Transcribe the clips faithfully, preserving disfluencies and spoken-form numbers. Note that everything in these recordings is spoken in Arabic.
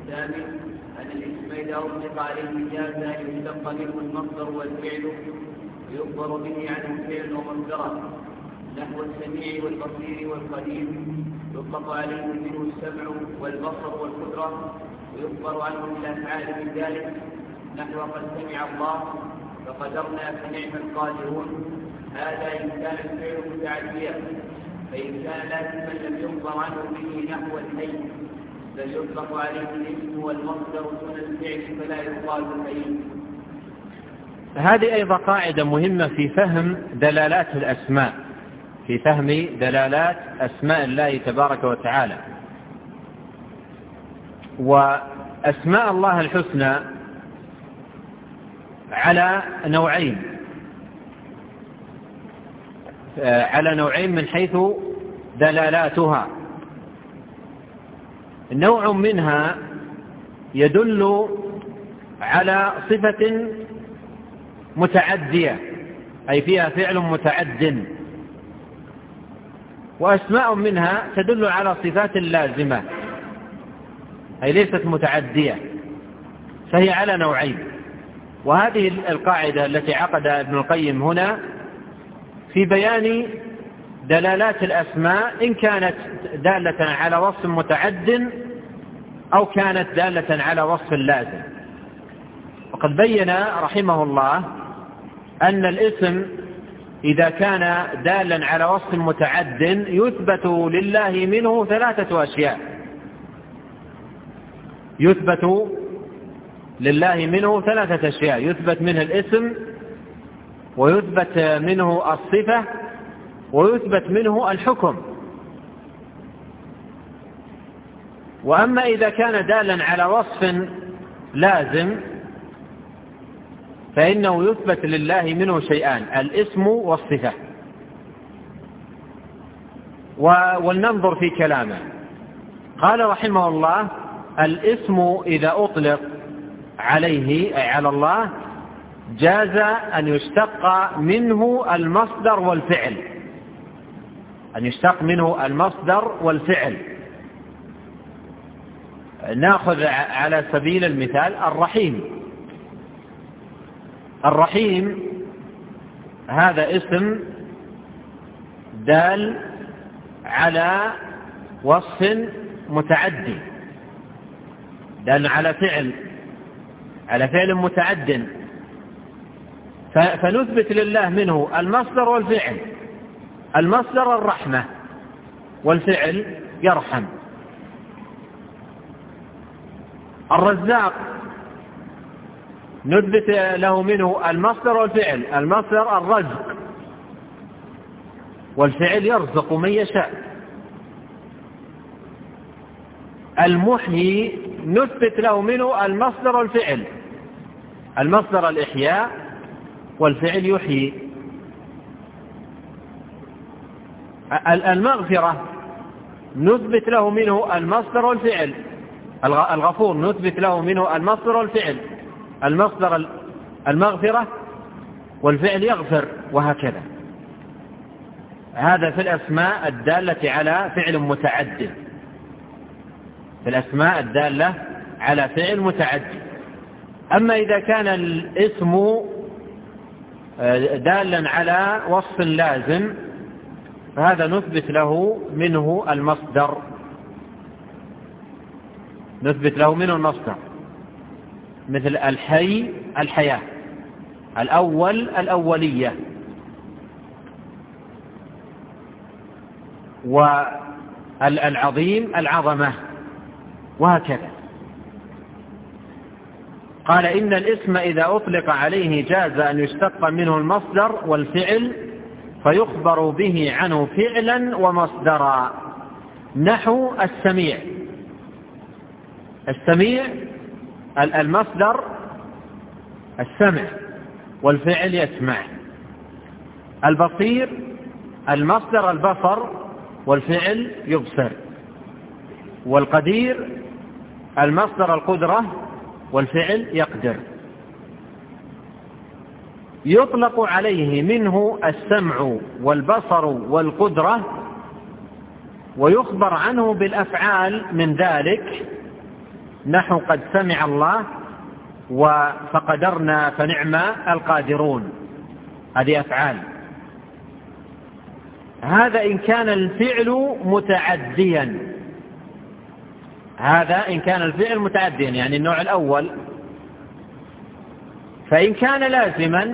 الثامن أن الاسم إذا أطلق عليه جاز أن يشتق منه المصدر والفعل ويخبر به عنه فعل ومصدره، نحو السميع والبصير والقدير يطلق عليه منه السمع والبصر والقدرة ويخبر عنه بالأفعال من ذلك، نحو قد سمع الله فقدرنا فنعم القادرون. هذا إن كان الفعل متعديا، فإن كان لازما لم يخبر عنه به نحو الحي بل يطلق عليه الاسم والمصدر دون الفعل فلا يقال حي. هذه أيضا قاعدة مهمة في فهم دلالات الأسماء، في فهم دلالات أسماء الله تبارك وتعالى. وأسماء الله الحسنى على نوعين على نوعين من حيث دلالاتها. نوع منها يدل على صفة متعدية أي فيها فعل متعد، وأسماء منها تدل على صفات لازمة أي ليست متعدية، فهي على نوعين. وهذه القاعدة التي عقدها ابن القيم هنا في بيان دلالات الأسماء إن كانت دالة على وصف متعد أو كانت دالة على وصف لازم. وقد بين رحمه الله أن الاسم إذا كان دالا على وصف متعد يثبت لله منه ثلاثة أشياء. يثبت لله منه ثلاثة أشياء: يثبت منه الاسم، ويثبت منه الصفة، ويثبت منه الحكم. وأما إذا كان دالا على وصف لازم فإنه يثبت لله منه شيئان: الاسم والصفة. ولننظر في كلامه. قال رحمه الله: الاسم إذا أطلق عليه أي على الله جاز أن يشتق منه المصدر والفعل، أن يشتق منه المصدر والفعل. نأخذ على سبيل المثال الرحيم. الرحيم هذا اسم دال على وصف متعدي، دال على فعل على فعل متعد، فنثبت لله منه المصدر والفعل. المصدر الرحمة، والفعل يرحم. الرزاق نثبت له منه المصدر والفعل. المصدر الرزق، والفعل يرزق من يشاء. المحيي نثبت له منه المصدر والفعل. المصدر الإحياء، والفعل يحيي. المغفرة نثبت له منه المصدر والفعل. الغفور نثبت له منه المصدر والفعل. المصدر المغفرة، والفعل يغفر، وهكذا. هذا في الأسماء الدالة على فعل متعدد، في الأسماء الدالة على فعل متعدد. أما إذا كان الاسم دالا على وصف لازم فهذا نثبت له منه المصدر، نثبت له منه المصدر، مثل الحي الحياة، الأول الأولية، والعظيم العظمة، وهكذا. قال: إن الاسم إذا أطلق عليه جاز أن يشتق منه المصدر والفعل فيخبر به عنه فعلا ومصدرا، نحو السميع. السميع المصدر السمع، والفعل يسمع. البصير المصدر البصر، والفعل يبصر. والقدير المصدر القدرة، والفعل يقدر. يطلق عليه منه السمع والبصر والقدرة، ويخبر عنه بالأفعال من ذلك، نحو قد سمع الله وفقدرنا فنعم القادرون، هذه أفعال. هذا إن كان الفعل متعديا، هذا إن كان الفعل متعديا يعني النوع الأول. فإن كان لازما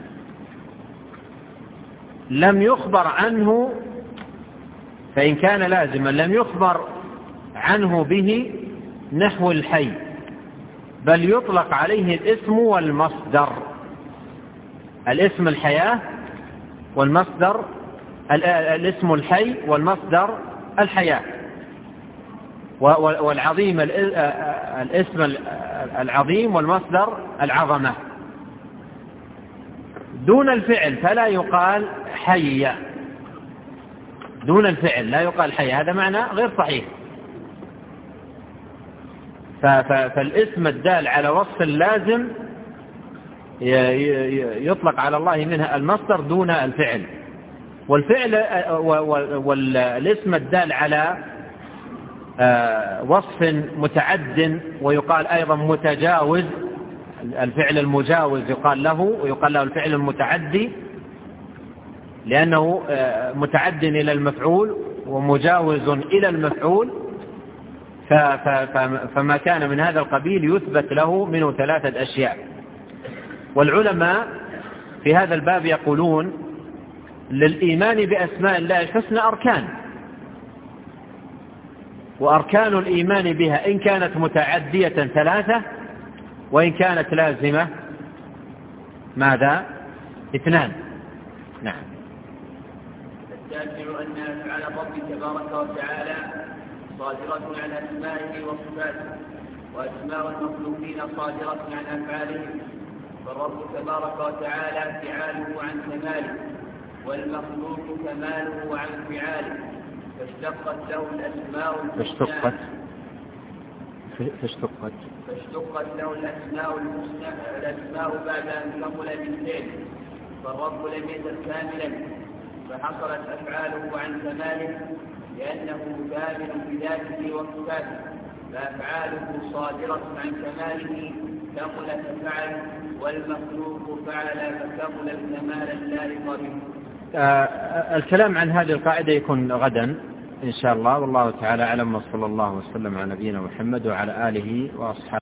لم يخبر عنه فإن كان لازما لم يخبر عنه به نحو الحي، بل يطلق عليه الاسم والمصدر. الاسم الحياة والمصدر الاسم الحي والمصدر الحياة، والعظيم الاسم العظيم والمصدر العظمة. دون الفعل فلا يقال حي، دون الفعل لا يقال حي، هذا معنى غير صحيح. فالاسم الدال على وصف اللازم يطلق على الله منها المصدر دون الفعل، والفعل والاسم الدال على وصف متعد ويقال أيضا متجاوز، الفعل المجاوز يقال له، ويقال له الفعل المتعدي لأنه متعد إلى المفعول ومجاوز إلى المفعول. فما كان من هذا القبيل يثبت له منه ثلاثة أشياء. والعلماء في هذا الباب يقولون للإيمان بأسماء الله الحسنى أركان، وأركان الإيمان بها إن كانت متعدية ثلاثة، وإن كانت لازمة ماذا؟ اثنان. نعم. التاسع أن أفعال ربي تبارك وتعالى صادرة عن أسمائه وصفاته، وأسماء المخلوقين صادرة عن أفعالهم، فالرب تبارك وتعالى فعاله عن كماله، والمخلوق كماله عن فعاله، فاشتقت له الأسماء فاشتقت فاشتقت فاشتقت له الأسماء الأسماء بعد أن كمل بالفعل، فالرب لم يزل كاملا، فحصلت أفعاله عن كماله لأنه كامل بذاته وصفاته، فأفعاله صادرة عن كماله كمل ففعل، والمخلوق فعل فكمل الكمال اللائق به. آه الكلام عن هذه القاعدة يكون غدا إن شاء الله، والله تعالى أعلم، وصلى الله وسلم على نبينا محمد وعلى آله وأصحابه.